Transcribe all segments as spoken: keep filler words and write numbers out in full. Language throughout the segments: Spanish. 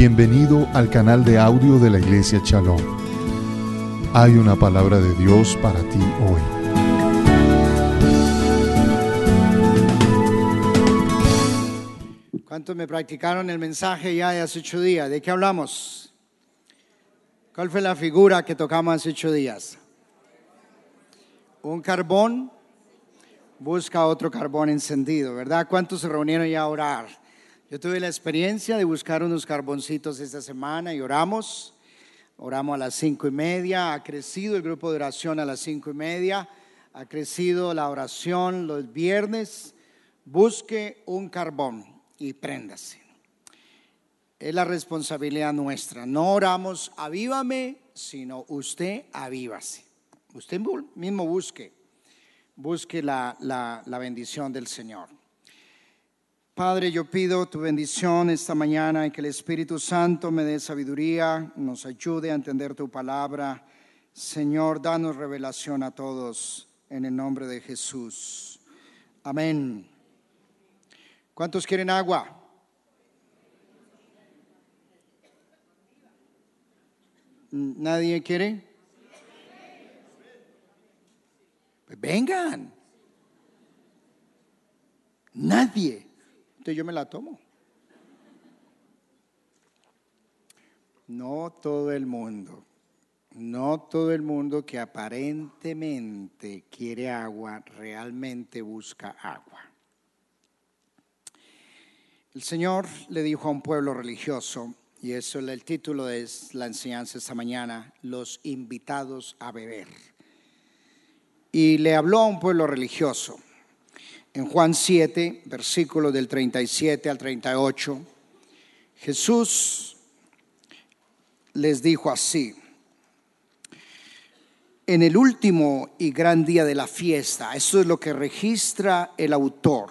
Bienvenido al canal de audio de la Iglesia Shalom. Hay una palabra de Dios para ti hoy. ¿Cuántos me practicaron el mensaje ya de hace ocho días? ¿De qué hablamos? ¿Cuál fue la figura que tocamos hace ocho días? Un carbón busca otro carbón encendido, ¿verdad? ¿Cuántos se reunieron ya a orar? Yo tuve la experiencia de buscar unos carboncitos esta semana y oramos. Oramos a las cinco y media, ha crecido el grupo de oración a las cinco y media, ha crecido la oración los viernes. Busque un carbón y préndase. Es la responsabilidad nuestra. No oramos avívame, sino usted avívase. Usted mismo busque, busque la, la, la bendición del Señor. Padre, yo pido tu bendición esta mañana y que el Espíritu Santo me dé sabiduría, nos ayude a entender tu palabra. Señor, danos revelación a todos en el nombre de Jesús. Amén. ¿Cuántos quieren agua? ¿Nadie quiere? Pues vengan. Nadie. Entonces yo me la tomo. No todo el mundo, no todo el mundo que aparentemente quiere agua, realmente busca agua. El Señor le dijo a un pueblo religioso, y eso es el título de la enseñanza esta mañana, los invitados a beber. Y le habló a un pueblo religioso. En Juan siete, versículos del treinta y siete al treinta y ocho, Jesús les dijo así: en el último y gran día de la fiesta, esto es lo que registra el autor,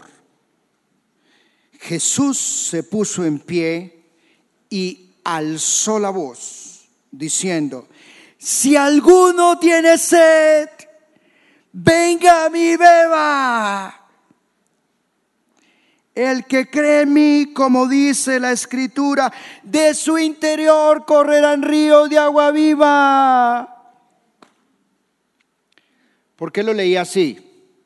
Jesús se puso en pie y alzó la voz, diciendo: si alguno tiene sed, venga a mí, beba. El que cree en mí, como dice la Escritura, de su interior correrán ríos de agua viva. ¿Por qué lo leí así?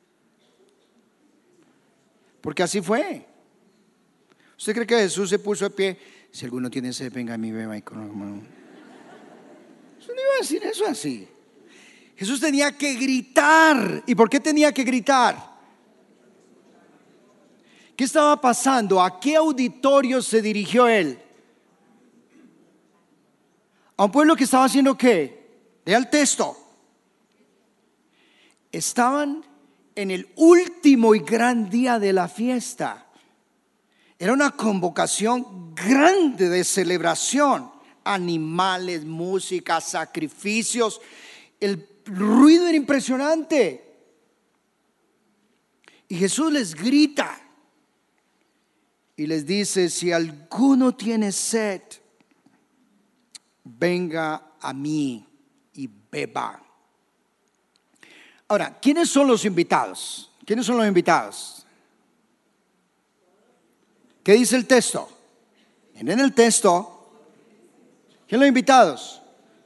Porque así fue. ¿Usted cree que Jesús se puso de pie? Si alguno tiene sed, venga a mí, beba. Eso no iba a decir eso así. Jesús tenía que gritar. ¿Y por qué tenía que gritar? ¿Qué estaba pasando? ¿A qué auditorio se dirigió él? A un pueblo que estaba haciendo ¿qué? Lea el texto. Estaban en el último y gran día de la fiesta. Era una convocación grande de celebración. Animales, música, sacrificios. El ruido era impresionante. Y Jesús les grita. Y les dice: si alguno tiene sed, venga a mí y beba. Ahora, ¿quiénes son los invitados? ¿Quiénes son los invitados? ¿Qué dice el texto? Miren el texto. ¿Quiénes son los invitados?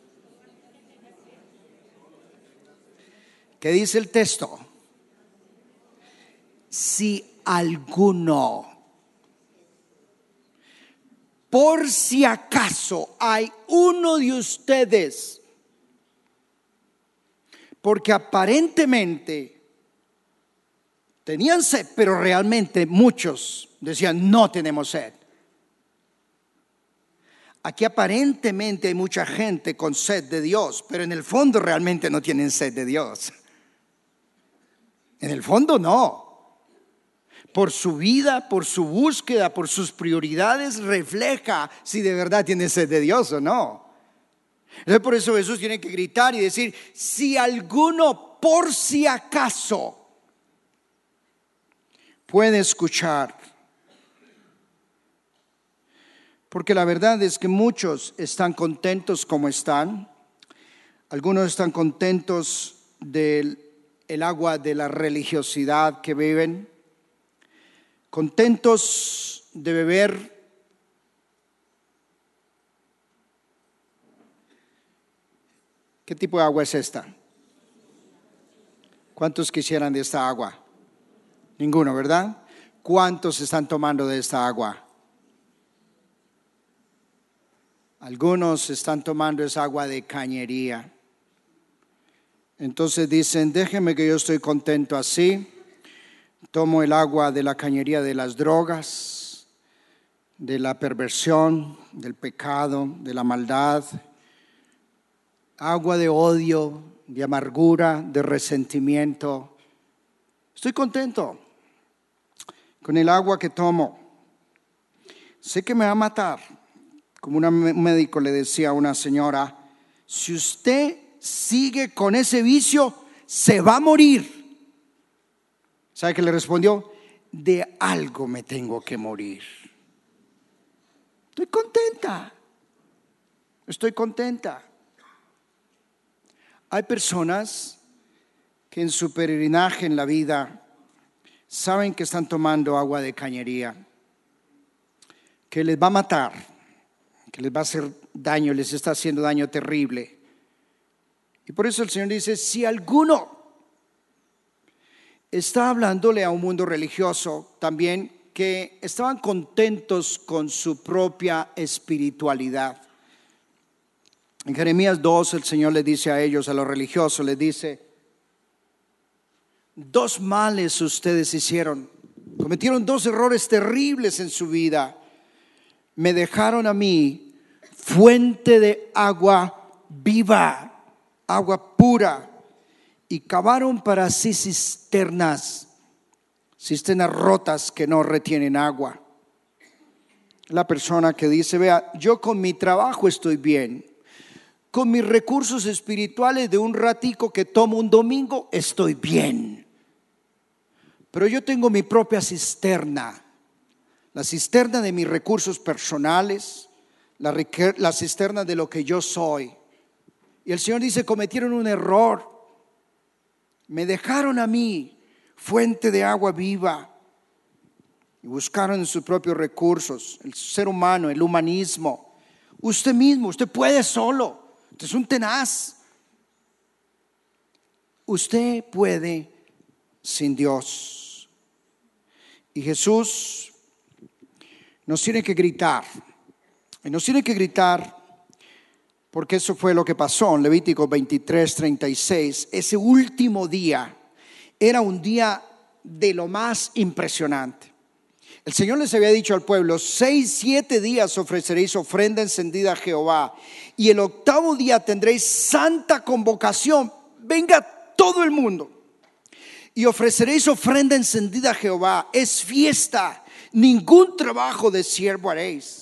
¿Qué dice el texto? Si alguno, por si acaso hay uno de ustedes, porque aparentemente tenían sed, pero realmente muchos decían: no tenemos sed. Aquí aparentemente hay mucha gente con sed de Dios, pero en el fondo realmente no tienen sed de Dios. En el fondo no. Por su vida, por su búsqueda, por sus prioridades, refleja si de verdad tiene sed de Dios o no. Entonces, por eso Jesús tiene que gritar y decir: si alguno por si acaso puede escuchar. Porque la verdad es que muchos están contentos como están. Algunos están contentos del el agua de la religiosidad que viven, contentos de beber ¿Qué tipo de agua es esta? ¿Cuántos quisieran de esta agua? Ninguno, ¿verdad? ¿Cuántos están tomando de esta agua? Algunos están tomando esa agua de cañería. Entonces dicen, déjeme que yo estoy contento así. Tomo el agua de la cañería de las drogas, de la perversión, del pecado, de la maldad. Agua de odio, de amargura, de resentimiento. Estoy contento con el agua que tomo. Sé que me va a matar. Como un médico le decía a una señora, si usted sigue con ese vicio, se va a morir. ¿Sabe qué le respondió? De algo me tengo que morir. Estoy contenta. Estoy contenta. Hay personas que en su peregrinaje en la vida saben que están tomando agua de cañería, que les va a matar, que les va a hacer daño, les está haciendo daño terrible. Y por eso el Señor dice, si alguno está hablándole a un mundo religioso también que estaban contentos con su propia espiritualidad. En Jeremías dos el Señor le dice a ellos, a los religiosos, les dice, dos males ustedes hicieron, cometieron dos errores terribles en su vida. Me dejaron a mí fuente de agua viva, agua pura, y cavaron para sí cisternas, cisternas rotas que no retienen agua. La persona que dice, vea, yo con mi trabajo estoy bien, con mis recursos espirituales de un ratico que tomo un domingo estoy bien, pero yo tengo mi propia cisterna, la cisterna de mis recursos personales, la, la cisterna de lo que yo soy. Y el Señor dice, cometieron un error. Me dejaron a mí fuente de agua viva y buscaron en sus propios recursos, el ser humano, el humanismo. Usted mismo, usted puede solo, usted es un tenaz. Usted puede sin Dios. Y Jesús nos tiene que gritar, y nos tiene que gritar. Porque eso fue lo que pasó en Levítico veintitrés, treinta y seis. Ese último día era un día de lo más impresionante. El Señor les había dicho al pueblo, seis, siete días ofreceréis ofrenda encendida a Jehová. Y el octavo día tendréis santa convocación. Venga todo el mundo. Y ofreceréis ofrenda encendida a Jehová. Es fiesta. Ningún trabajo de siervo haréis.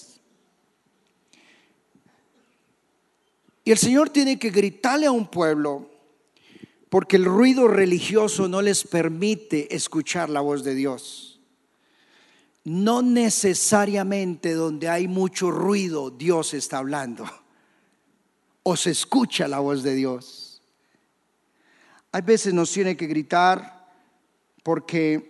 Y el Señor tiene que gritarle a un pueblo porque el ruido religioso no les permite escuchar la voz de Dios. No necesariamente donde hay mucho ruido Dios está hablando o se escucha la voz de Dios. Hay veces nos tiene que gritar porque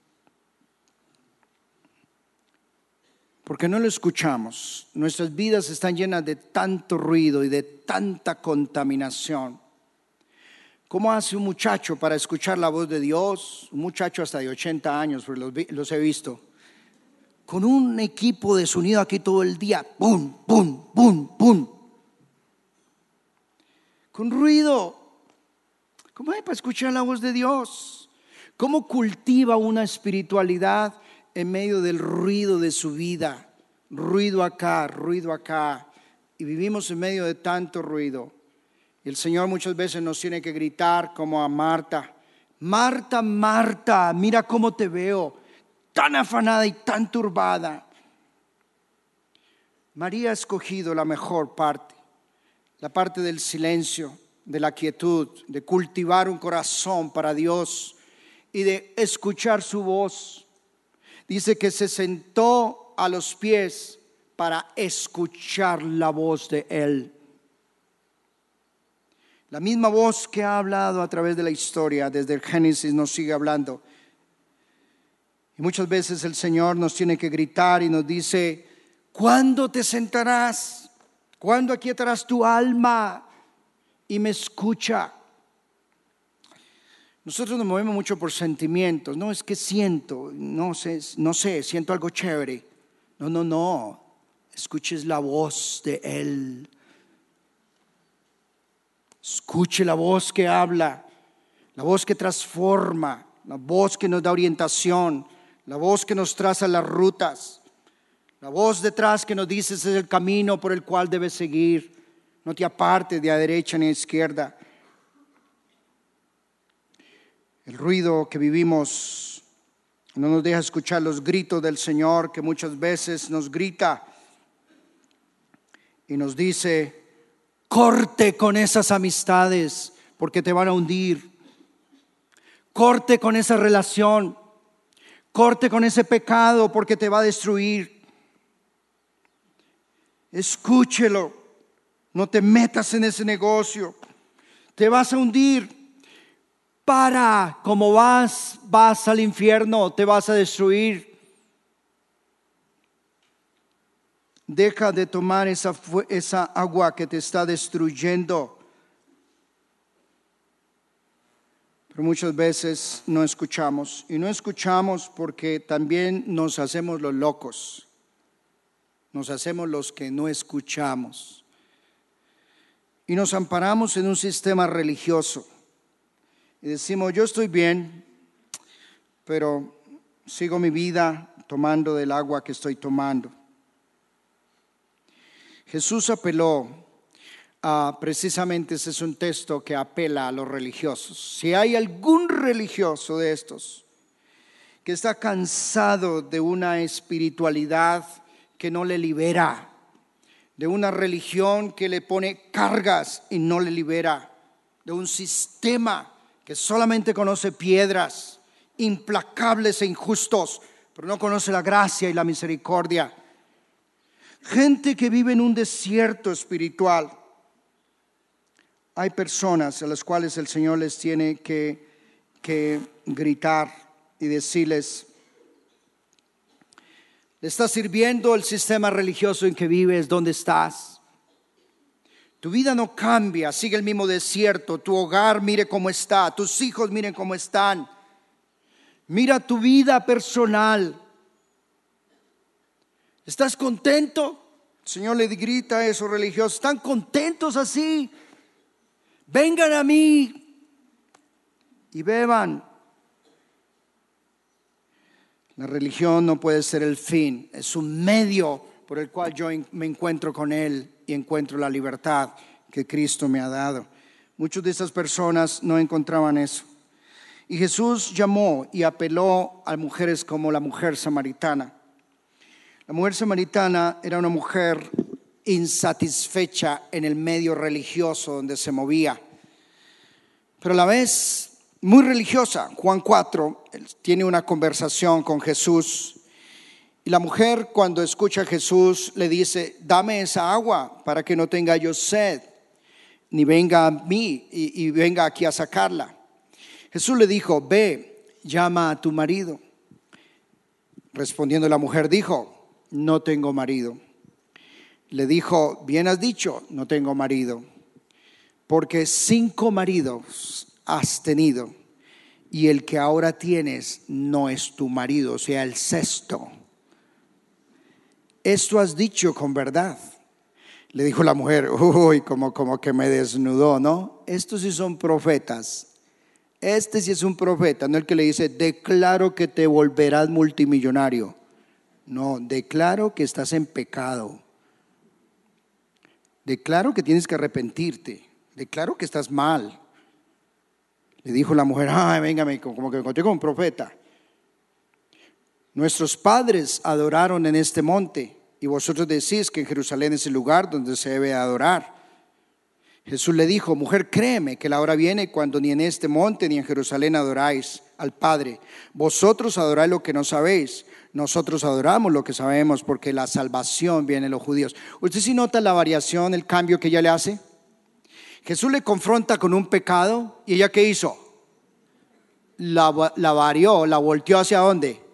Porque no lo escuchamos. Nuestras vidas están llenas de tanto ruido y de tanta contaminación. ¿Cómo hace un muchacho para escuchar la voz de Dios? Un muchacho hasta de ochenta años, los, los he visto. Con un equipo de sonido aquí todo el día. ¡Pum, pum, pum, pum! Con ruido. ¿Cómo hay para escuchar la voz de Dios? ¿Cómo cultiva una espiritualidad en medio del ruido de su vida? Ruido acá, ruido acá. Y vivimos en medio de tanto ruido. Y el Señor muchas veces nos tiene que gritar como a Marta. Marta, Marta, mira cómo te veo, tan afanada y tan turbada. María ha escogido la mejor parte, la parte del silencio, de la quietud, de cultivar un corazón para Dios y de escuchar su voz. Dice que se sentó a los pies para escuchar la voz de Él. La misma voz que ha hablado a través de la historia, desde el Génesis nos sigue hablando. Y muchas veces el Señor nos tiene que gritar y nos dice, ¿cuándo te sentarás? ¿Cuándo aquietarás tu alma? y me escucha. Nosotros nos movemos mucho por sentimientos. No, es que siento, no sé, no sé, siento algo chévere. No, no, no. Escuches la voz de Él. Escuche la voz que habla, la voz que transforma, la voz que nos da orientación, la voz que nos traza las rutas, la voz detrás que nos dice ese es el camino por el cual debes seguir. No te apartes de a derecha ni a izquierda. El ruido que vivimos no nos deja escuchar los gritos del Señor, que muchas veces nos grita y nos dice: corte con esas amistades porque te van a hundir. Corte con esa relación. Corte con ese pecado porque te va a destruir. Escúchelo. No te metas en ese negocio. Te vas a hundir. Para, como vas, vas al infierno, te vas a destruir. Deja de tomar esa, esa agua que te está destruyendo. Pero muchas veces no escuchamos. Y no escuchamos porque también nos hacemos los locos. Nos hacemos los que no escuchamos. Y nos amparamos en un sistema religioso. Y decimos, yo estoy bien, pero sigo mi vida tomando del agua que estoy tomando. Jesús apeló a, precisamente ese es un texto que apela a los religiosos. Si hay algún religioso de estos que está cansado de una espiritualidad que no le libera, de una religión que le pone cargas y no le libera, de un sistema que solamente conoce piedras, implacables e injustos, pero no conoce la gracia y la misericordia. Gente que vive en un desierto espiritual. Hay personas a las cuales el Señor les tiene que, que gritar y decirles: ¿le está sirviendo el sistema religioso en que vives? ¿Dónde estás? Tu vida no cambia, sigue el mismo desierto. Tu hogar, mire cómo está. Tus hijos, miren cómo están. Mira tu vida personal. ¿Estás contento? El Señor le grita a esos religiosos: ¿están contentos así? Vengan a mí y beban. La religión no puede ser el fin, es un medio por el cual yo me encuentro con Él y encuentro la libertad que Cristo me ha dado. Muchas de estas personas no encontraban eso. Y Jesús llamó y apeló a mujeres como la mujer samaritana. La mujer samaritana era una mujer insatisfecha en el medio religioso donde se movía, pero a la vez muy religiosa. Juan cuatro tiene una conversación con Jesús. Y la mujer, cuando escucha a Jesús, le dice: dame esa agua para que no tenga yo sed, ni venga a mí y, y venga aquí a sacarla. Jesús le dijo: ve, llama a tu marido. Respondiendo la mujer dijo: no tengo marido. Le dijo: bien has dicho, no tengo marido, porque cinco maridos has tenido, y el que ahora tienes no es tu marido, o sea, el sexto. Esto has dicho con verdad. Le dijo la mujer: uy, como, como que me desnudó, ¿no? Estos sí son profetas. Este sí es un profeta, no el que le dice: declaro que te volverás multimillonario. No, declaro que estás en pecado. Declaro que tienes que arrepentirte. Declaro que estás mal. Le dijo la mujer: ay, véngame, como que me encontré con un profeta. Nuestros padres adoraron en este monte, y vosotros decís que en Jerusalén es el lugar donde se debe adorar. Jesús le dijo: mujer, créeme que la hora viene cuando ni en este monte ni en Jerusalén adoráis al Padre. Vosotros adoráis lo que no sabéis, nosotros adoramos lo que sabemos, porque la salvación viene de los judíos. ¿Usted sí nota la variación, el cambio que ella le hace? Jesús le confronta con un pecado, y ella ¿qué hizo? La, la varió, la volteó ¿hacia dónde?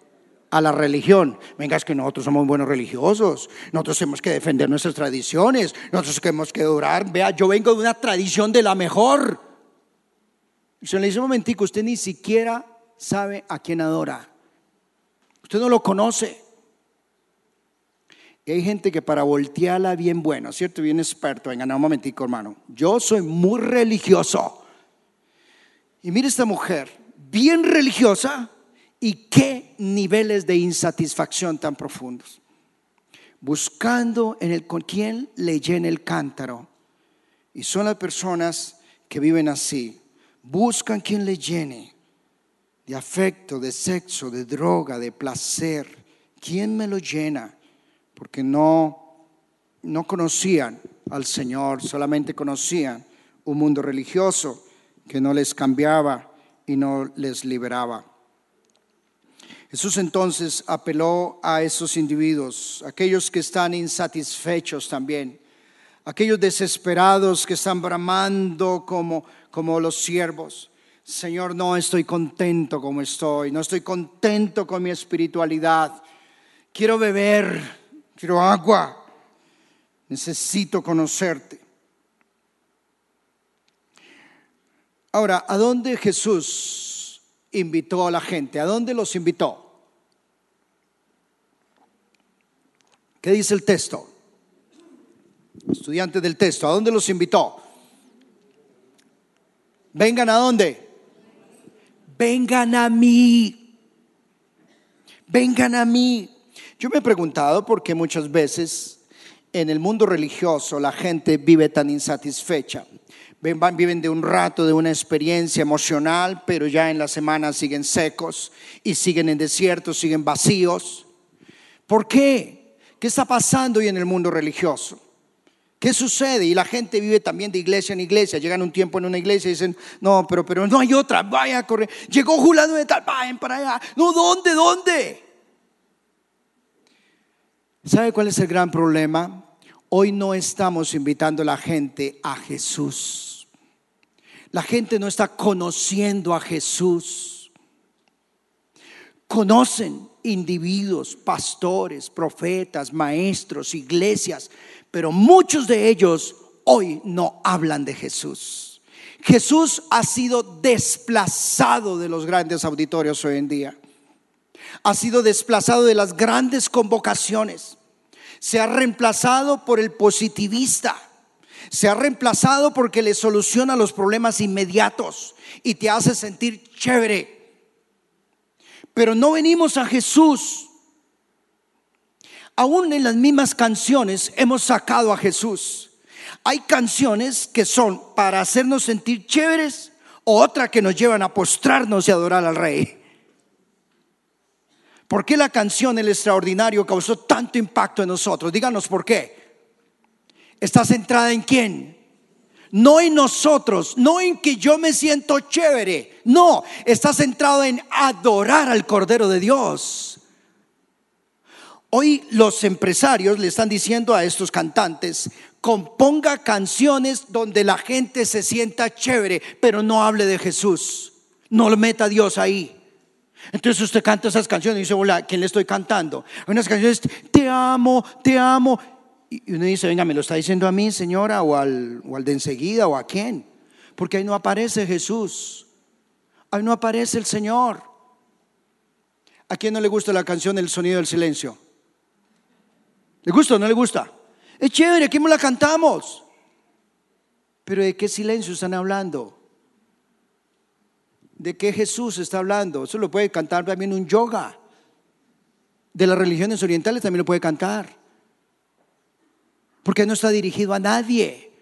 a la religión. Venga, es que nosotros somos buenos religiosos, nosotros tenemos que defender nuestras tradiciones, nosotros tenemos que orar. Vea, yo vengo de una tradición de la mejor. Se le dice: un momentico, usted ni siquiera sabe a quién adora, usted no lo conoce. Y hay gente que para voltearla bien bueno, ¿cierto? Bien experto. Venga, no, un momentico, hermano, yo soy muy religioso. Y mire esta mujer, bien religiosa, y qué niveles de insatisfacción tan profundos, buscando en el con quien le llene el cántaro. Y son las personas que viven así, buscan quien le llene de afecto, de sexo, de droga, de placer. ¿Quién me lo llena? Porque no, no conocían al Señor, solamente conocían un mundo religioso que no les cambiaba y no les liberaba. Jesús entonces apeló a esos individuos, aquellos que están insatisfechos también, aquellos desesperados que están bramando como, como los siervos. Señor, no estoy contento como estoy, no estoy contento con mi espiritualidad. Quiero beber, quiero agua, necesito conocerte. Ahora, ¿a dónde Jesús invitó a la gente? ¿A dónde los invitó? ¿Qué dice el texto? Estudiantes del texto, ¿a dónde los invitó? ¿Vengan a dónde? Vengan a mí. Vengan a mí. Yo me he preguntado por qué muchas veces en el mundo religioso la gente vive tan insatisfecha. Viven de un rato, de una experiencia emocional, pero ya en la semana siguen secos y siguen en desiertos, siguen vacíos. ¿Por qué? ¿Qué está pasando hoy en el mundo religioso? ¿Qué sucede? Y la gente vive también de iglesia en iglesia. Llegan un tiempo en una iglesia y dicen: no, pero, pero no hay otra, vaya a correr. Llegó Julano de tal, vayan para allá. No, ¿dónde? ¿Dónde? ¿Sabe cuál es el gran problema? Hoy no estamos invitando a la gente a Jesús. La gente no está conociendo a Jesús. Conocen individuos, pastores, profetas, maestros, iglesias, pero muchos de ellos hoy no hablan de Jesús. Jesús ha sido desplazado de los grandes auditorios hoy en día. Ha sido desplazado de las grandes convocaciones. Se ha reemplazado por el positivista. Se ha reemplazado porque le soluciona los problemas inmediatos y te hace sentir chévere. Pero no venimos a Jesús. Aún en las mismas canciones hemos sacado a Jesús. Hay canciones que son para hacernos sentir chéveres, o otras que nos llevan a postrarnos y adorar al Rey. ¿Por qué la canción El Extraordinario causó tanto impacto en nosotros? Díganos por qué. ¿Está centrada en quién? No en nosotros, no en que yo me siento chévere. No, está centrado en adorar al Cordero de Dios. Hoy los empresarios le están diciendo a estos cantantes: componga canciones donde la gente se sienta chévere, pero no hable de Jesús. No lo meta a Dios ahí. Entonces usted canta esas canciones y dice: hola, ¿quién le estoy cantando? Hay unas canciones: te amo, te amo. Y uno dice: venga, ¿me lo está diciendo a mí, señora? O al, o al de enseguida, o a quién. Porque ahí no aparece Jesús. Ahí no aparece el Señor. ¿A quién no le gusta la canción El Sonido del Silencio? ¿Le gusta o no le gusta? Es chévere, aquí me la cantamos. Pero ¿de qué silencio están hablando? ¿De qué Jesús está hablando? Eso lo puede cantar también un yoga. De las religiones orientales también lo puede cantar. Porque no está dirigido a nadie.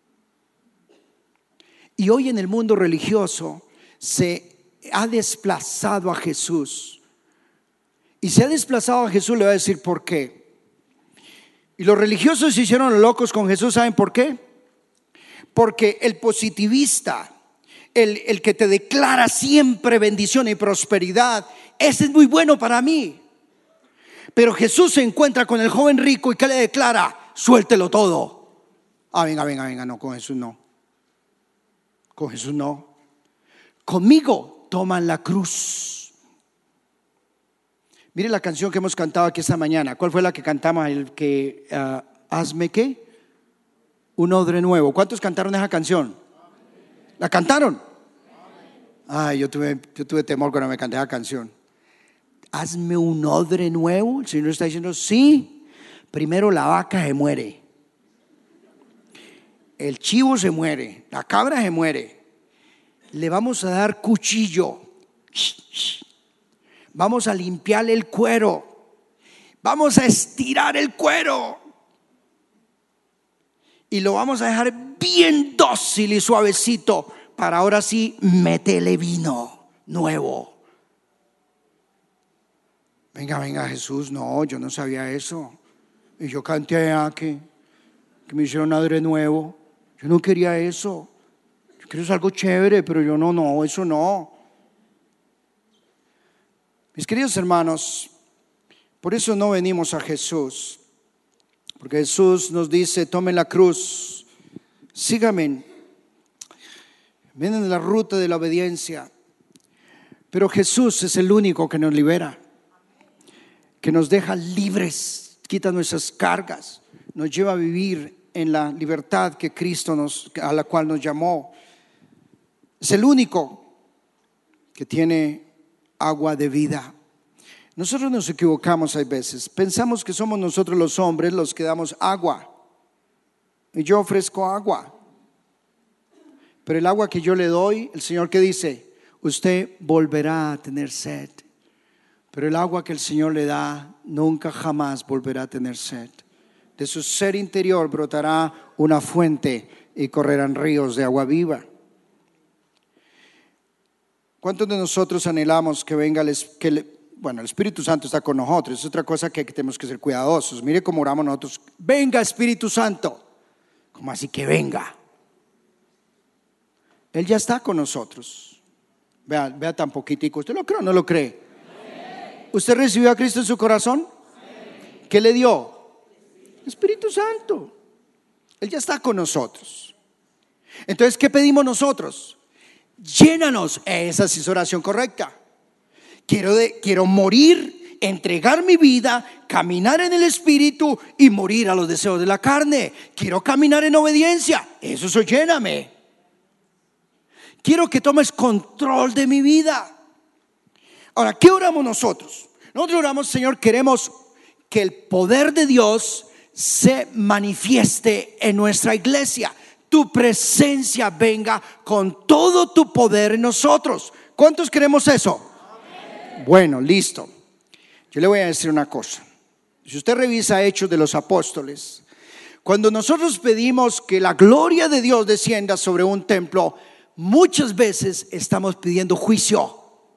Y hoy en el mundo religioso se ha desplazado a Jesús. Y se ha desplazado a Jesús, le voy a decir por qué. Y los religiosos se hicieron locos con Jesús, ¿saben por qué? Porque el positivista, el, el que te declara siempre bendición y prosperidad, ese es muy bueno para mí. Pero Jesús se encuentra con el joven rico y ¿qué le declara? Suéltelo todo. Ah, venga, venga, venga, no, con Jesús no. Con Jesús no. Conmigo toman la cruz. Mire la canción que hemos cantado aquí esta mañana. ¿Cuál fue la que cantamos? El que uh, hazme qué? Un odre nuevo. ¿Cuántos cantaron esa canción? ¿La cantaron? Ay, yo tuve, yo tuve temor cuando me canté esa canción. Hazme un odre nuevo. El Señor está diciendo, sí. Primero la vaca se muere, el chivo se muere, la cabra se muere. Le vamos a dar cuchillo, vamos a limpiarle el cuero, vamos a estirar el cuero y lo vamos a dejar bien dócil y suavecito para ahora sí meterle vino nuevo. Venga, venga, Jesús, no, yo no sabía eso. Y yo canté allá que, que me hicieron odre nuevo. Yo no quería eso. Yo quiero algo chévere, pero yo no, no, eso no. Mis queridos hermanos, por eso no venimos a Jesús. Porque Jesús nos dice, tomen la cruz, síganme. Vienen en la ruta de la obediencia. Pero Jesús es el único que nos libera, que nos deja libres, quita nuestras cargas, nos lleva a vivir en la libertad que Cristo nos, a la cual nos llamó. Es el único que tiene agua de vida. Nosotros nos equivocamos a veces, pensamos que somos nosotros los hombres los que damos agua, y yo ofrezco agua, pero el agua que yo le doy, el Señor que dice, usted volverá a tener sed. Pero el agua que el Señor le da nunca jamás volverá a tener sed. De su ser interior brotará una fuente y correrán ríos de agua viva. ¿Cuántos de nosotros anhelamos que venga el, que el, bueno, el Espíritu Santo está con nosotros? Es otra cosa que tenemos que ser cuidadosos. Mire cómo oramos nosotros. Venga Espíritu Santo. ¿Cómo así que venga? Él ya está con nosotros. Vea, vea tan poquitico. ¿Usted lo cree o no lo cree? ¿Usted recibió a Cristo en su corazón? ¿Qué le dio? Espíritu Santo. Él ya está con nosotros. Entonces, ¿qué pedimos nosotros? Llénanos. Esa sí es oración correcta. Quiero, de, quiero morir, entregar mi vida, caminar en el Espíritu y morir a los deseos de la carne. Quiero caminar en obediencia. Eso es lléname. Quiero que tomes control de mi vida. Ahora, ¿qué oramos nosotros? Nosotros oramos, Señor, queremos que el poder de Dios se manifieste en nuestra iglesia. Tu presencia venga con todo tu poder en nosotros. ¿Cuántos queremos eso? Amén. Bueno, listo. Yo le voy a decir una cosa. Si usted revisa Hechos de los Apóstoles, cuando nosotros pedimos que la gloria de Dios descienda sobre un templo, muchas veces estamos pidiendo juicio.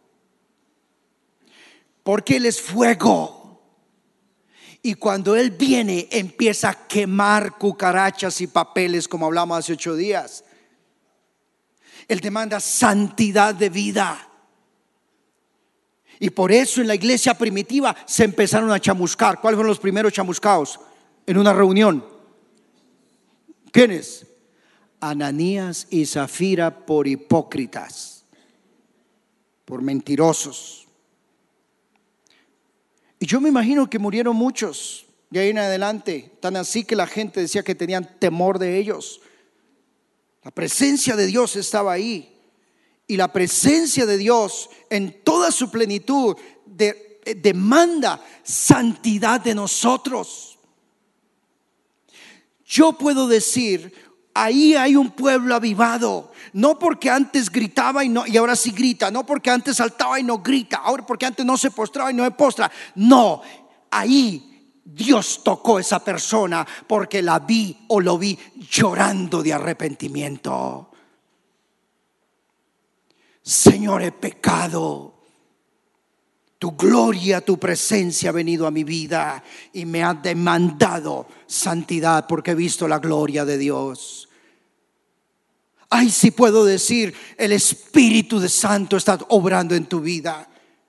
Porque Él es fuego. Y cuando Él viene, empieza a quemar cucarachas y papeles, como hablamos hace ocho días. Él demanda santidad de vida. Y por eso en la iglesia primitiva se empezaron a chamuscar. ¿Cuáles fueron los primeros chamuscados? En una reunión. ¿Quiénes? Ananías y Zafira, por hipócritas, por mentirosos. Y yo me imagino que murieron muchos de ahí en adelante, tan así que la gente decía que tenían temor de ellos. La presencia de Dios estaba ahí, y la presencia de Dios en toda su plenitud de, de, demanda santidad de nosotros. Yo puedo decir, ahí hay un pueblo avivado. No porque antes gritaba y, no, y ahora sí grita. No porque antes saltaba y no grita. Ahora porque antes no se postraba y no se postra. No, ahí Dios tocó esa persona porque la vi o lo vi llorando de arrepentimiento. Señor, he pecado. Tu gloria, tu presencia ha venido a mi vida y me ha demandado santidad porque he visto la gloria de Dios. Ay, si puedo decir, el Espíritu de Santo está obrando en tu vida.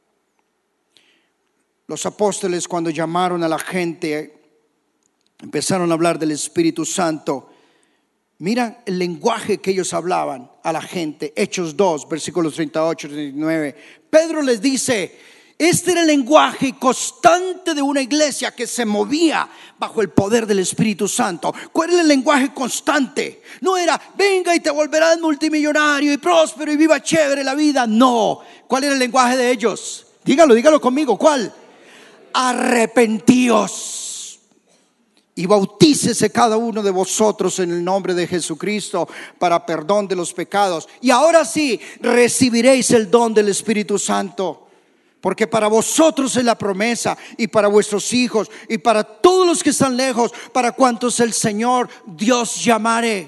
Los apóstoles, cuando llamaron a la gente, empezaron a hablar del Espíritu Santo. Mira el lenguaje que ellos hablaban a la gente. Hechos dos, versículos treinta y ocho, treinta y nueve. Pedro les dice: Este era el lenguaje constante de una iglesia que se movía bajo el poder del Espíritu Santo. ¿Cuál era el lenguaje constante? No era venga y te volverás multimillonario y próspero y viva chévere la vida. No. ¿Cuál era el lenguaje de ellos? Dígalo, dígalo conmigo. ¿Cuál? Arrepentíos y bautícese cada uno de vosotros en el nombre de Jesucristo para perdón de los pecados. Y ahora sí recibiréis el don del Espíritu Santo. Porque para vosotros es la promesa, y para vuestros hijos, y para todos los que están lejos, para cuantos el Señor Dios llamare.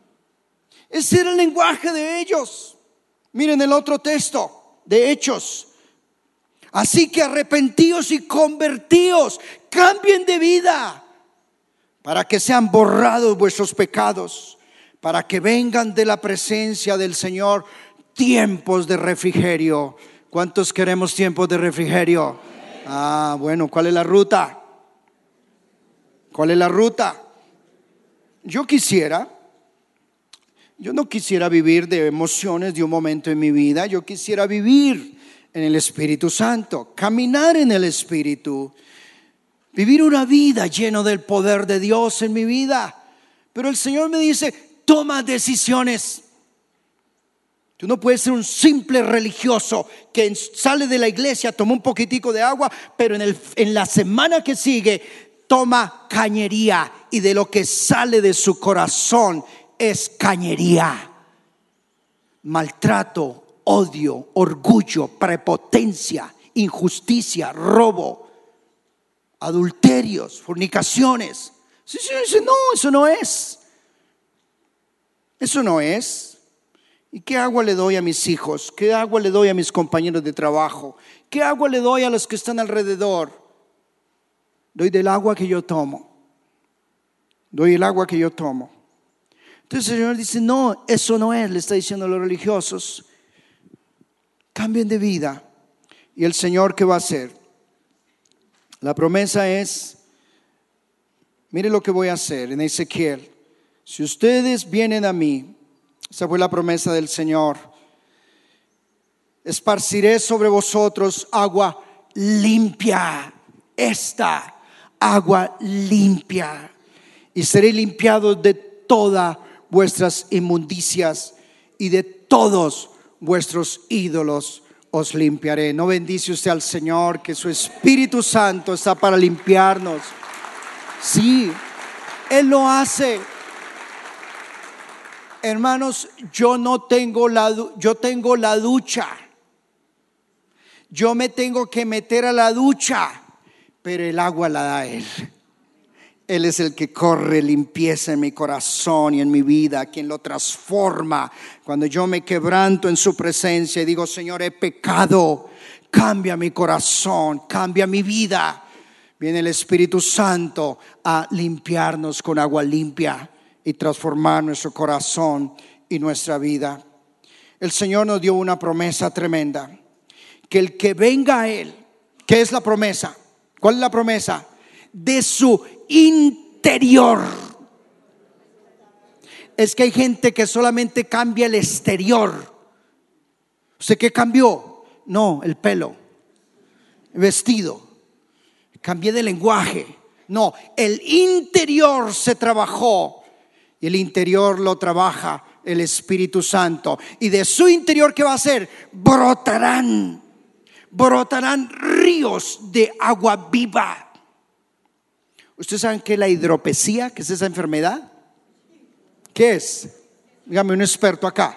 Ese era el lenguaje de ellos. Miren el otro texto de Hechos. Así que arrepentíos y convertíos, cambien de vida, para que sean borrados vuestros pecados, para que vengan de la presencia del Señor tiempos de refrigerio. ¿Cuántos queremos tiempos de refrigerio? Ah, bueno, ¿cuál es la ruta? ¿Cuál es la ruta? Yo quisiera, yo no quisiera vivir de emociones de un momento en mi vida. Yo quisiera vivir en el Espíritu Santo, caminar en el Espíritu, vivir una vida llena del poder de Dios en mi vida. Pero el Señor me dice, toma decisiones. Tú no puedes ser un simple religioso que sale de la iglesia, toma un poquitico de agua, pero en, el, en la semana que sigue toma cañería, y de lo que sale de su corazón es cañería, maltrato, odio, orgullo, prepotencia, injusticia, robo, adulterios, fornicaciones. Sí, sí, sí, no, eso no es. Eso no es. ¿Y qué agua le doy a mis hijos? ¿Qué agua le doy a mis compañeros de trabajo? ¿Qué agua le doy a los que están alrededor? Doy del agua que yo tomo. Doy el agua que yo tomo. Entonces el Señor dice, no, eso no es, le está diciendo a los religiosos. Cambien de vida. ¿Y el Señor qué va a hacer? La promesa es, mire lo que voy a hacer en Ezequiel. Si ustedes vienen a mí, esa fue la promesa del Señor, esparciré sobre vosotros agua limpia, esta agua limpia, y seré limpiado de todas vuestras inmundicias, y de todos vuestros ídolos os limpiaré. ¿No bendice usted al Señor que su Espíritu Santo está para limpiarnos? Sí, Él lo hace. Hermanos, yo no tengo la, yo tengo la ducha. Yo me tengo que meter a la ducha, pero el agua la da Él. Él es el que corre limpieza en mi corazón y en mi vida, quien lo transforma. Cuando yo me quebranto en su presencia y digo, Señor, he pecado, cambia mi corazón, cambia mi vida. Viene el Espíritu Santo a limpiarnos con agua limpia y transformar nuestro corazón y nuestra vida. El Señor nos dio una promesa tremenda, que el que venga a Él, ¿qué es la promesa? ¿Cuál es la promesa? De su interior. Es que hay gente que solamente cambia el exterior. ¿Usted qué cambió? No, el pelo, el vestido. Cambié de lenguaje. No, el interior se trabajó. Y el interior lo trabaja el Espíritu Santo. Y de su interior, ¿qué va a hacer? Brotarán, brotarán ríos de agua viva. ¿Ustedes saben qué es la hidropesía? ¿Qué es esa enfermedad? ¿Qué es? Dígame un experto acá.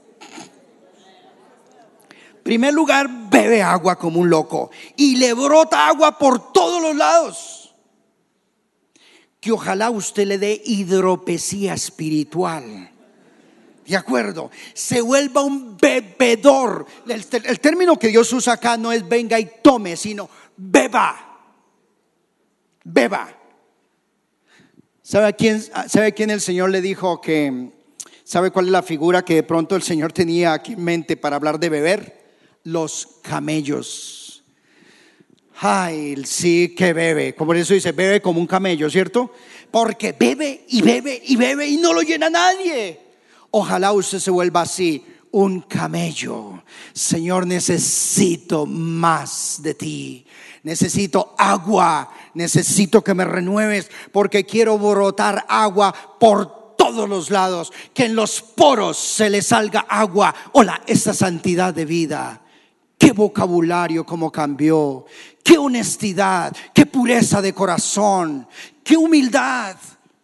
En primer lugar, bebe agua como un loco y le brota agua por todos los lados. Que ojalá usted le dé hidropesía espiritual. ¿De acuerdo? Se vuelva un bebedor. El, el término que Dios usa acá no es venga y tome, sino beba. Beba. ¿Sabe a quién, sabe a quién el Señor le dijo que, sabe cuál es la figura que de pronto el Señor tenía aquí en mente para hablar de beber? Los camellos. Ay, sí que bebe. Por eso dice, bebe como un camello, ¿cierto? Porque bebe y bebe y bebe y no lo llena nadie. Ojalá usted se vuelva así, un camello. Señor, necesito más de ti. Necesito agua, necesito que me renueves, porque quiero brotar agua por todos los lados, que en los poros se le salga agua. Hola, esta santidad de vida. Qué vocabulario como cambió, qué honestidad, qué pureza de corazón, qué humildad.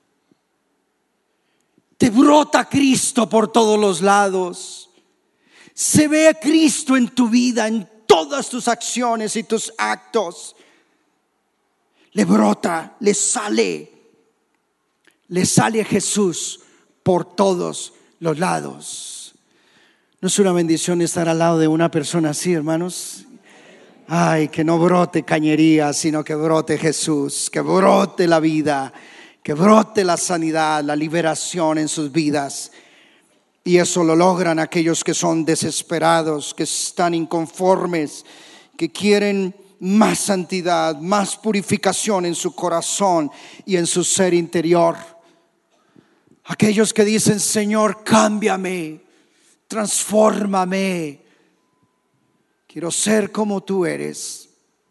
Te brota Cristo por todos los lados. Se ve a Cristo en tu vida, en todas tus acciones y tus actos. Le brota, le sale, le sale a Jesús por todos los lados. ¿No es una bendición estar al lado de una persona así, hermanos? Ay, que no brote cañería, sino que brote Jesús, que brote la vida, que brote la sanidad, la liberación en sus vidas. Y eso lo logran aquellos que son desesperados, que están inconformes, que quieren más santidad, más purificación en su corazón y en su ser interior. Aquellos que dicen: Señor, cámbiame, transfórmame, quiero ser como tú eres.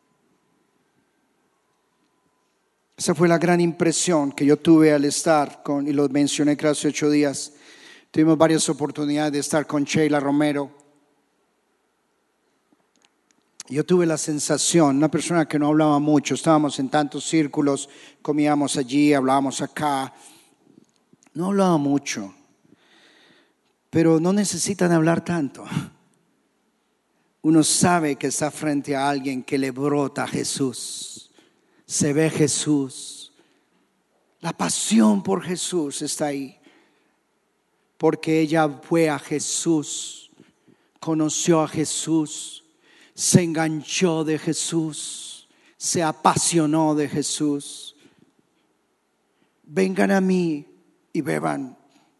Esa fue la gran impresión que yo tuve al estar con, y lo mencioné creo hace ocho días. Tuvimos varias oportunidades de estar con Sheila Romero. Yo tuve la sensación, una persona que no hablaba mucho, estábamos en tantos círculos, comíamos allí, hablábamos acá, no hablaba mucho, pero no necesitan hablar tanto. Uno sabe que está frente a alguien que le brota a Jesús, se ve Jesús, la pasión por Jesús está ahí, porque ella fue a Jesús, conoció a Jesús, se enganchó de Jesús, se apasionó de Jesús. Vengan a mí y beban.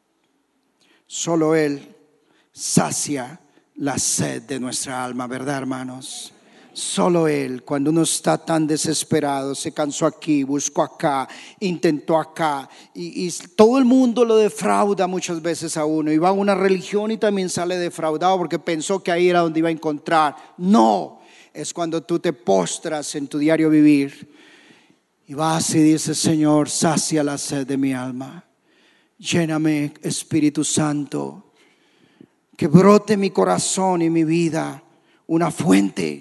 Solo Él sacia la sed de nuestra alma, ¿verdad, hermanos? Solo Él. Cuando uno está tan desesperado, se cansó aquí, buscó acá, intentó acá, y, y todo el mundo lo defrauda muchas veces a uno, y va a una religión y también sale defraudado porque pensó que ahí era donde iba a encontrar. No, es cuando tú te postras en tu diario vivir y vas y dices: Señor, sacia la sed de mi alma, lléname, Espíritu Santo, que brote en mi corazón y mi vida una fuente.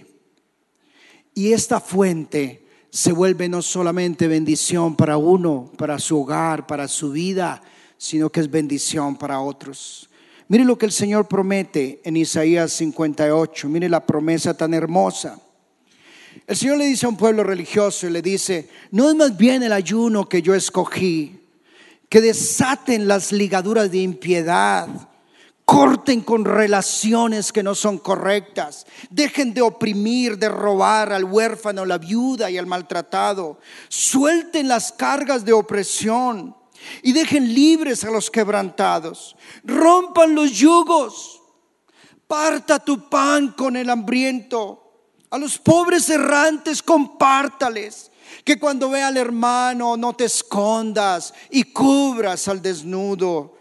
Y esta fuente se vuelve no solamente bendición para uno, para su hogar, para su vida, sino que es bendición para otros. Mire lo que el Señor promete en Isaías cincuenta y ocho. Mire la promesa tan hermosa. El Señor le dice a un pueblo religioso y le dice: no es más bien el ayuno que yo escogí, que desaten las ligaduras de impiedad, corten con relaciones que no son correctas, dejen de oprimir, de robar al huérfano, la viuda y al maltratado, suelten las cargas de opresión y dejen libres a los quebrantados, rompan los yugos, parta tu pan con el hambriento, a los pobres errantes compártales. Que cuando vea al hermano no te escondas y cubras al desnudo.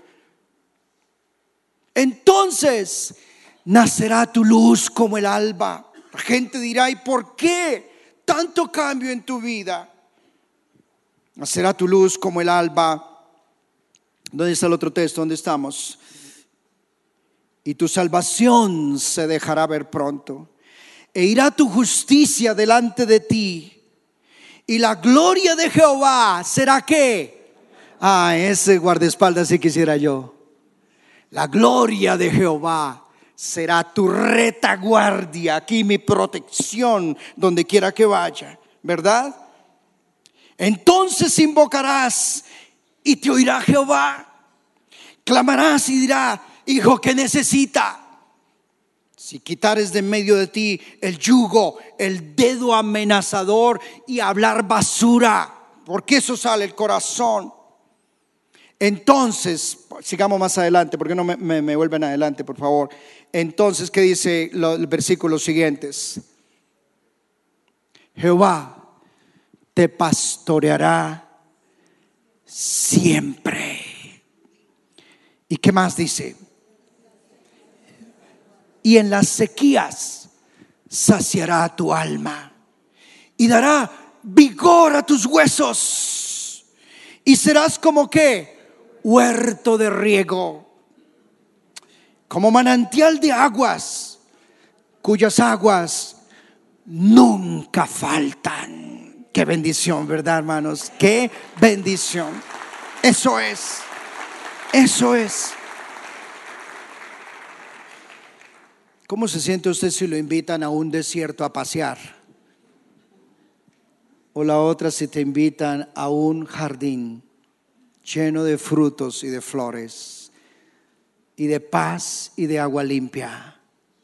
Entonces nacerá tu luz como el alba. La gente dirá: ¿y por qué tanto cambio en tu vida? Nacerá tu luz como el alba. ¿Dónde está el otro texto? ¿Dónde estamos? Y tu salvación se dejará ver pronto. E irá tu justicia delante de ti. Y la gloria de Jehová será ¿qué? Ah, ese guardaespaldas si quisiera yo. La gloria de Jehová será tu retaguardia, aquí mi protección donde quiera que vaya, ¿verdad? Entonces invocarás y te oirá Jehová. Clamarás y dirá: hijo, ¿qué necesita? Si quitares de en medio de ti el yugo, el dedo amenazador y hablar basura, porque eso sale el corazón. Entonces, sigamos más adelante, porque no me, me, me vuelven adelante, por favor. Entonces, ¿qué dice los versículos siguientes? Jehová te pastoreará siempre. ¿Y qué más dice? y en las sequías saciará tu alma y dará vigor a tus huesos y serás como que huerto de riego, como manantial de aguas cuyas aguas nunca faltan. Qué bendición, ¿verdad, hermanos? Qué bendición. Eso es, eso es. ¿Cómo se siente usted si lo invitan a un desierto a pasear? O la otra, si te invitan a un jardín lleno de frutos y de flores y de paz y de agua limpia,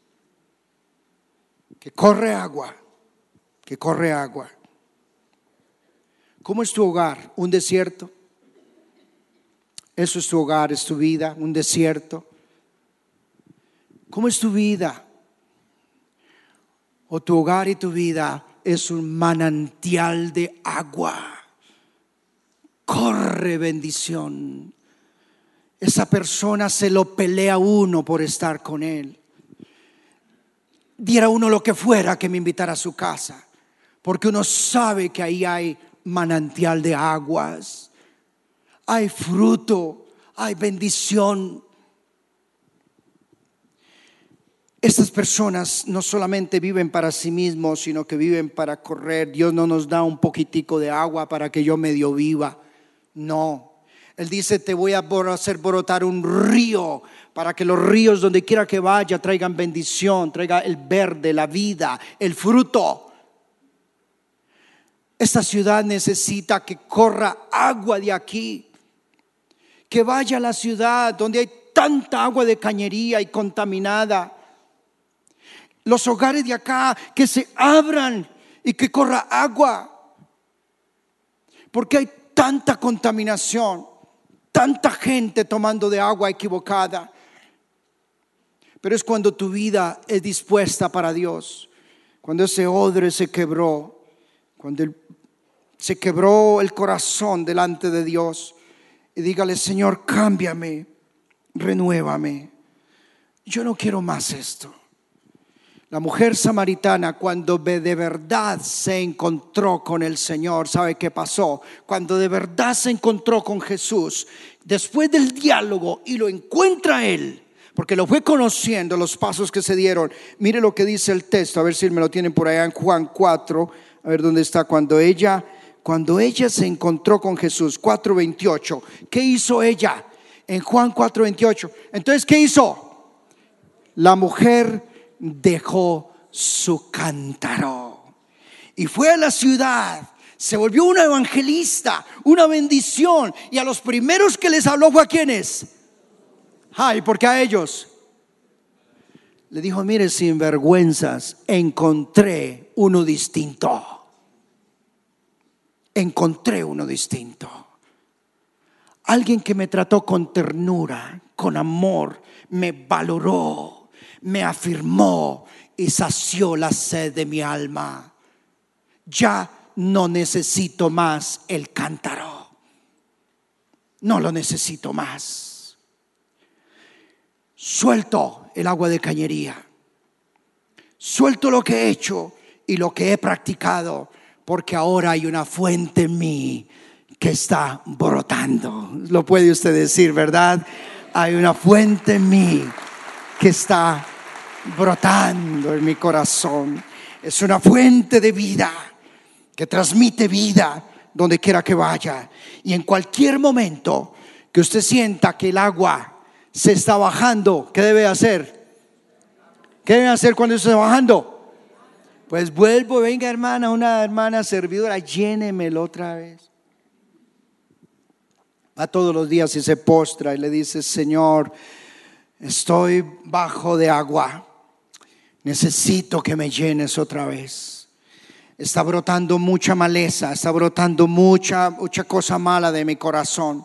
que corre agua, que corre agua. ¿Cómo es tu hogar? ¿Un desierto? Eso es tu hogar, es tu vida, un desierto. ¿Cómo es tu vida? O tu hogar y tu vida es un manantial de agua. Corre bendición. Esa persona se lo pelea a uno por estar con él. Diera uno lo que fuera que me invitara a su casa, porque uno sabe que ahí hay manantial de aguas, hay fruto, hay bendición. Estas personas no solamente viven para sí mismos, sino que viven para correr. Dios no nos da un poquitico de agua para que yo medio viva. No. Él dice, te voy a hacer brotar un río para que los ríos donde quiera que vaya traigan bendición, traiga el verde, la vida, el fruto. Esta ciudad necesita que corra agua de aquí, que vaya a la ciudad donde hay tanta agua de cañería y contaminada. Los hogares de acá que se abran y que corra agua, porque hay tanta contaminación, tanta gente tomando de agua equivocada. Pero es cuando tu vida es dispuesta para Dios, cuando ese odre se quebró, cuando el, se quebró el corazón delante de Dios, y dígale, Señor, cámbiame, renuévame. Yo no quiero más esto. La mujer samaritana, cuando de verdad se encontró con el Señor, ¿sabe qué pasó? Cuando de verdad se encontró con Jesús, después del diálogo y lo encuentra a Él, porque lo fue conociendo, los pasos que se dieron. Mire lo que dice el texto, a ver si me lo tienen por allá en Juan cuatro, a ver dónde está. Cuando ella, cuando ella se encontró con Jesús, cuatro veintiocho. ¿Qué hizo ella? En Juan cuatro veintiocho. Entonces, ¿qué hizo? La mujer dejó su cántaro y fue a la ciudad, se volvió una evangelista, una bendición, y a los primeros que les habló fue a quienes. Ay, porque a ellos le dijo, mire, sinvergüenzas, encontré uno distinto, encontré uno distinto, alguien que me trató con ternura, con amor, me valoró, me afirmó y sació la sed de mi alma. Ya no necesito más el cántaro, no lo necesito más. Suelto el agua de cañería, suelto lo que he hecho y lo que he practicado, porque ahora hay una fuente en mí que está brotando. Lo puede usted decir, ¿verdad? Hay una fuente en mí que está brotando en mi corazón. Es una fuente de vida que transmite vida donde quiera que vaya. Y en cualquier momento que usted sienta que el agua se está bajando, ¿qué debe hacer? ¿Qué debe hacer cuando se está bajando? Pues vuelvo, venga hermana, una hermana servidora, llénemelo otra vez. Va todos los días y se postra y le dice, Señor, estoy bajo de agua, necesito que me llenes otra vez. Está brotando mucha maleza, está brotando mucha, mucha cosa mala de mi corazón.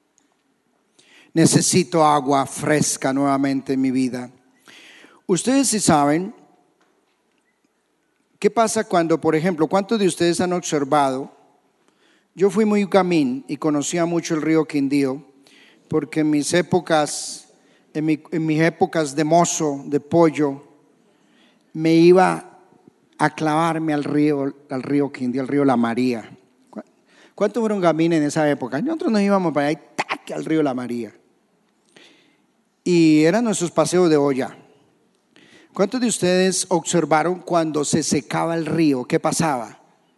Necesito agua fresca nuevamente en mi vida. Ustedes sí saben qué pasa cuando, por ejemplo, ¿cuántos de ustedes han observado? Yo fui muy gamín y conocía mucho el río Quindío, porque en mis épocas en, mi, en mis épocas de mozo, de pollo, me iba a clavarme al río, al río Quindío, al río La María. ¿Cuántos fueron gamines en esa época? Nosotros nos íbamos para allá, ¡tac!, al río La María. Y eran nuestros paseos de olla. ¿Cuántos de ustedes observaron cuando se secaba el río? ¿Qué pasaba?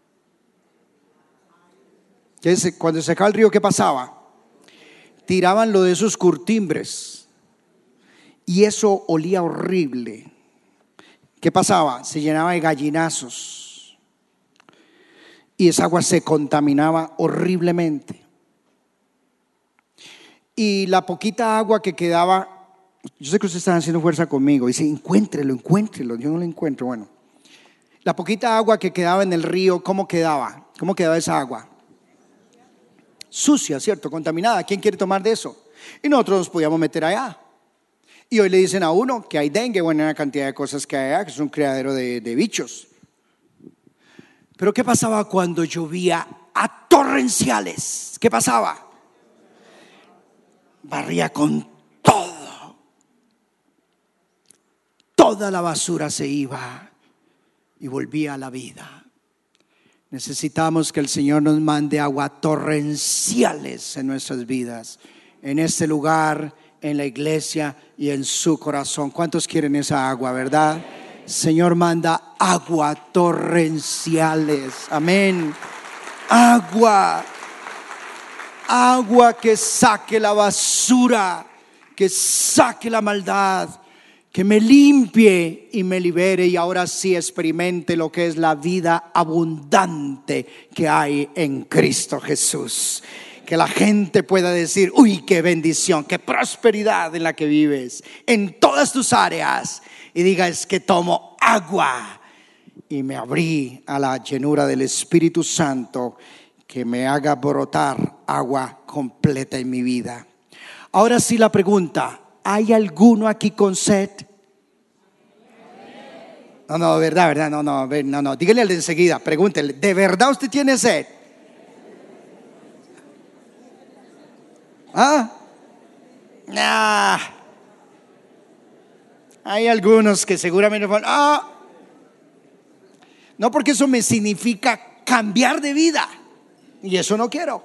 Cuando se secaba el río, ¿qué pasaba? Tiraban lo de esos curtimbres y eso olía horrible. ¿Qué pasaba? Se llenaba de gallinazos y esa agua se contaminaba horriblemente. Y la poquita agua que quedaba, yo sé que ustedes están haciendo fuerza conmigo, dice, encuéntrelo, encuéntrelo, yo no lo encuentro. Bueno, la poquita agua que quedaba en el río, ¿cómo quedaba? ¿Cómo quedaba esa agua? Sucia, ¿cierto? Contaminada. ¿Quién quiere tomar de eso? Y nosotros nos podíamos meter allá. Y hoy le dicen a uno que hay dengue, bueno, una cantidad de cosas que hay allá, que es un criadero de, de bichos. Pero ¿qué pasaba cuando llovía a torrenciales? ¿Qué pasaba? Barría con todo. Toda la basura se iba y volvía a la vida. Necesitamos que el Señor nos mande agua torrenciales en nuestras vidas, en este lugar, en la iglesia y en su corazón. ¿Cuántos quieren esa agua, verdad? Señor, manda agua torrenciales. Amén. Agua. Agua que saque la basura, que saque la maldad, que me limpie y me libere y ahora sí experimente lo que es la vida abundante que hay en Cristo Jesús. Que la gente pueda decir, uy, qué bendición, qué prosperidad en la que vives, en todas tus áreas. Y diga, es que tomo agua y me abrí a la llenura del Espíritu Santo que me haga brotar agua completa en mi vida. Ahora sí la pregunta, ¿hay alguno aquí con sed? No, no, verdad, verdad, no, no, no, no. Dígale al de enseguida, pregúntele, ¿de verdad usted tiene sed? ¿Ah? Nah. Hay algunos que seguramente van, ah, no, porque eso me significa cambiar de vida y eso no quiero.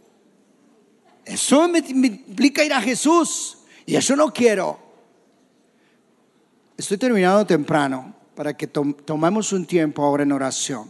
Eso me, me implica ir a Jesús y eso no quiero. Estoy terminando temprano para que tom, tomemos un tiempo ahora en oración.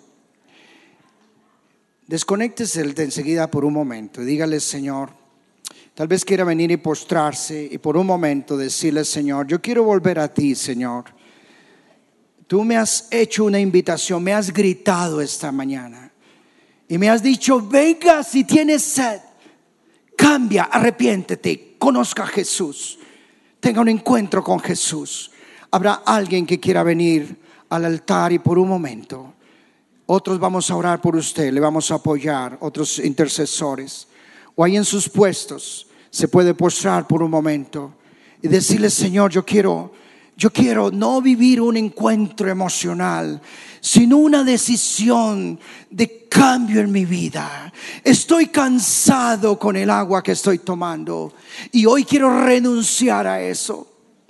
Desconéctese de enseguida por un momento y dígale, Señor, tal vez quiera venir y postrarse y por un momento decirle, Señor, yo quiero volver a ti, Señor. Tú me has hecho una invitación, me has gritado esta mañana y me has dicho, venga si tienes sed, cambia, arrepiéntete, conozca a Jesús, tenga un encuentro con Jesús. Habrá alguien que quiera venir al altar y por un momento, otros vamos a orar por usted, le vamos a apoyar, otros intercesores. O ahí en sus puestos se puede postrar por un momento y decirle, Señor, yo quiero, yo quiero no vivir un encuentro emocional, sino una decisión de cambio en mi vida. Estoy cansado con el agua que estoy tomando y hoy quiero renunciar a eso.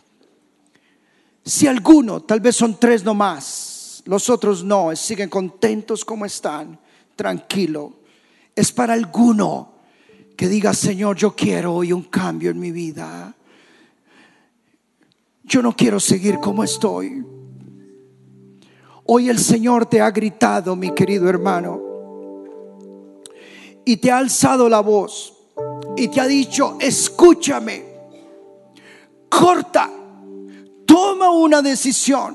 Si alguno, tal vez son tres nomás, los otros no, siguen contentos como están, tranquilo. Es para alguno que diga, Señor, yo quiero hoy un cambio en mi vida. Yo no quiero seguir como estoy. Hoy el Señor te ha gritado, mi querido hermano, y te ha alzado la voz y te ha dicho, escúchame, corta, toma una decisión.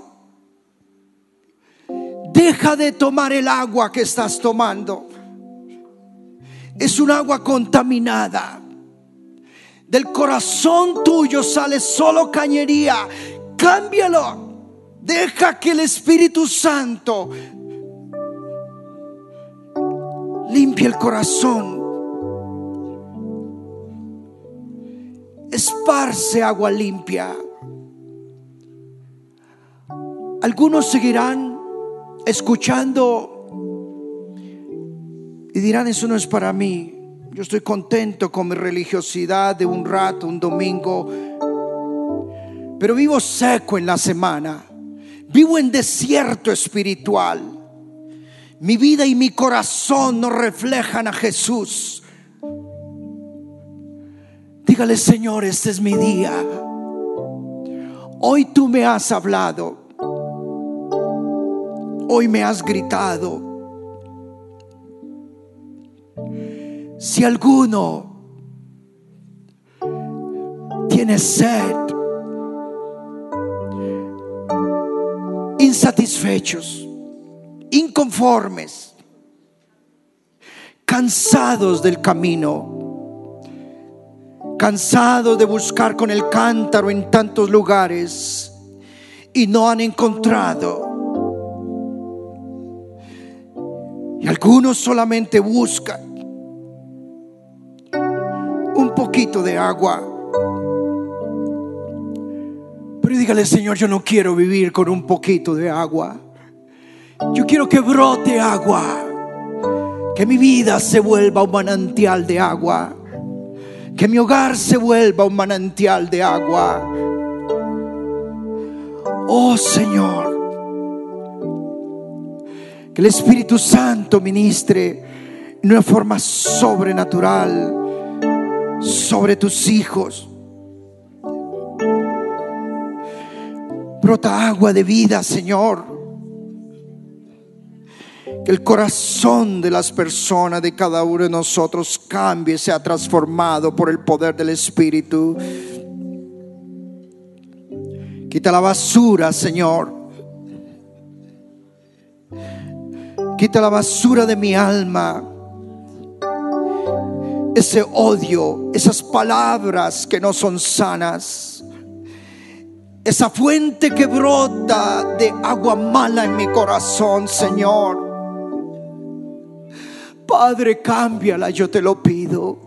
Deja de tomar el agua que estás tomando. Es un agua contaminada. Del corazón tuyo sale solo cañería. Cámbialo. Deja que el Espíritu Santo limpie el corazón. Esparce agua limpia. Algunos seguirán escuchando y dirán, eso no es para mí. Yo estoy contento con mi religiosidad de un rato, un domingo. pero vivo seco en la semana. Vivo en desierto espiritual. Mi vida y mi corazón no reflejan a Jesús. Dígale: Señor, este es mi día. Hoy tú me has hablado. Hoy me has gritado. Si alguno tiene sed, insatisfechos, inconformes, cansados del camino, cansados de buscar con el cántaro en tantos lugares y no han encontrado, y algunos solamente buscan un poquito de agua. Pero dígale: Señor, yo no quiero vivir con un poquito de agua. Yo quiero que brote agua, que mi vida se vuelva un manantial de agua, que mi hogar se vuelva un manantial de agua. Oh Señor, que el Espíritu Santo ministre de una forma sobrenatural sobre tus hijos. Brota agua de vida, Señor. Que el corazón de las personas, de cada uno de nosotros, cambie, sea transformado por el poder del Espíritu. Quita la basura, Señor. Quita la basura de mi alma. Ese odio, esas palabras que no son sanas, esa fuente que brota de agua mala en mi corazón, Señor. Padre, cámbiala, yo te lo pido.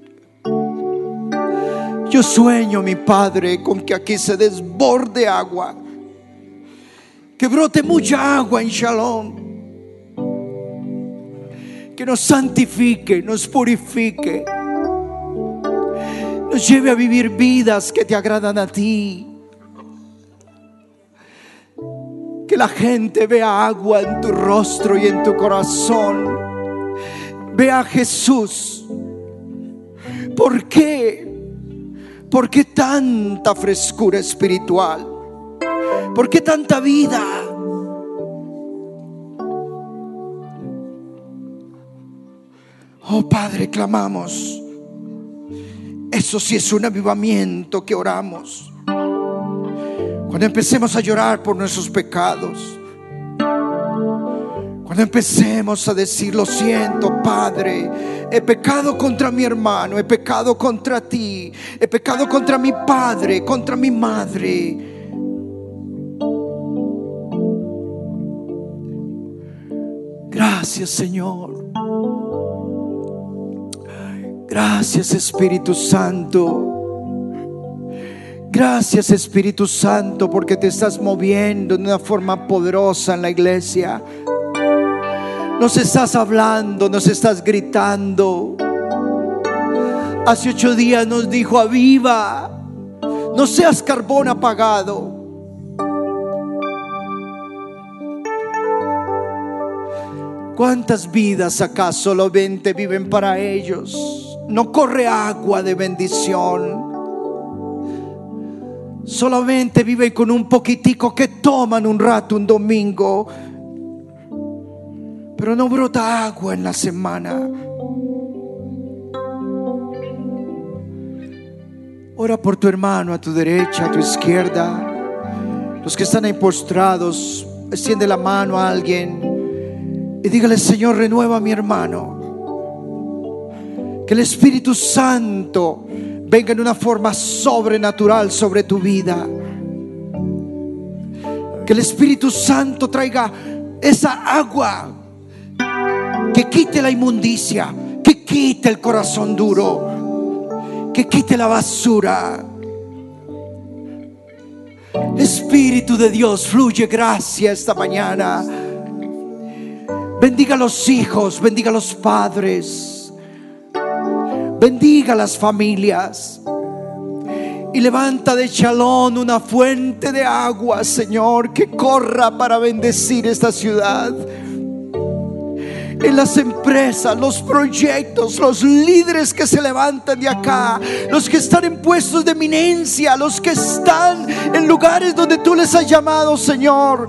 Yo sueño, mi Padre, con que aquí se desborde agua, que brote mucha agua en Shalom, que nos santifique, nos purifique, nos lleve a vivir vidas que te agradan a ti. Que la gente vea agua en tu rostro y en tu corazón. Vea a Jesús. ¿Por qué? ¿Por qué tanta frescura espiritual? ¿Por qué tanta vida? Oh Padre, clamamos. Eso sí es un avivamiento que oramos. Cuando empecemos a llorar por nuestros pecados, cuando empecemos a decir: lo siento, Padre, he pecado contra mi hermano, he pecado contra ti, he pecado contra mi padre, contra mi madre. Gracias, Señor. Gracias, Espíritu Santo. Gracias, Espíritu Santo, porque te estás moviendo de una forma poderosa en la iglesia. Nos estás hablando, nos estás gritando. Hace ocho días nos dijo: aviva, no seas carbón apagado. ¿Cuántas vidas acá solamente viven para ellos? No corre agua de bendición. Solamente viven con un poquitico que toman un rato, un domingo, pero no brota agua en la semana. Ora por tu hermano a tu derecha, a tu izquierda. Los que están ahí postrados, extiende la mano a alguien y dígale: Señor, renueva a mi hermano. Que el Espíritu Santo venga en una forma sobrenatural sobre tu vida. Que el Espíritu Santo traiga esa agua que quite la inmundicia, que quite el corazón duro, que quite la basura. Espíritu de Dios, fluye gracia esta mañana. Bendiga a los hijos, bendiga a los padres, bendiga a las familias Y levanta de Chalón una fuente de agua, Señor, que corra para bendecir esta ciudad. En las empresas, los proyectos, los líderes que se levantan de acá, los que están en puestos de eminencia, los que están en lugares donde tú les has llamado, Señor.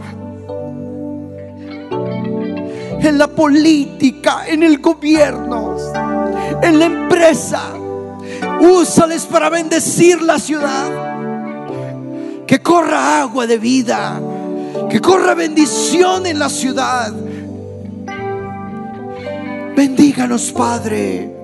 En la política, en el gobierno, en la empresa, úsales para bendecir la ciudad. Que corra agua de vida, que corra bendición en la ciudad. Bendíganos, Padre.